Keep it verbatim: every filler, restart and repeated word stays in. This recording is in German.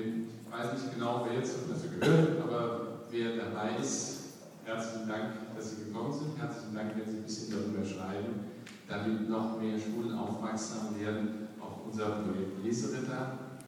Ich weiß nicht genau, wer jetzt zur Klasse gehört, aber wer dabei ist, herzlichen Dank, dass Sie gekommen sind. Herzlichen Dank, wenn Sie ein bisschen darüber schreiben, damit noch mehr Schulen aufmerksam werden auf unser Projekt Leseritter.